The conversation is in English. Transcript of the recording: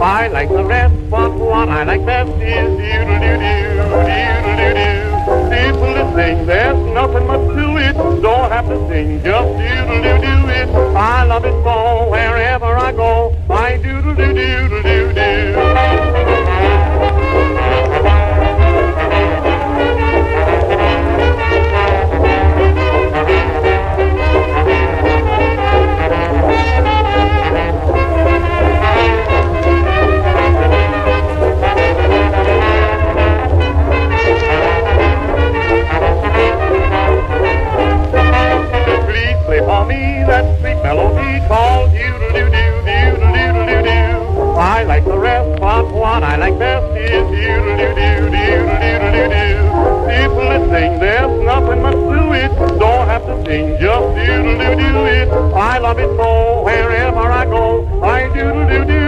I like the rest, but what I like best is doodle-doo-doo, doodle-doo-doo. People to sing, there's nothing much to it. Don't have to sing, just doodle-doo-doo it. I love it so, wherever I go, I doodle-doo-doo-doo-doo. That sweet melody called doodle-doo-doo, doodle-doo-doo-doo. I like the rest, but what I like best is doodle-doo-doo, doodle-doo-doo-doo. People that sing, there's nothing much to it. Don't have to sing, just doodle-doo-doo it. I love it so, wherever I go, I doodle-doo-doo.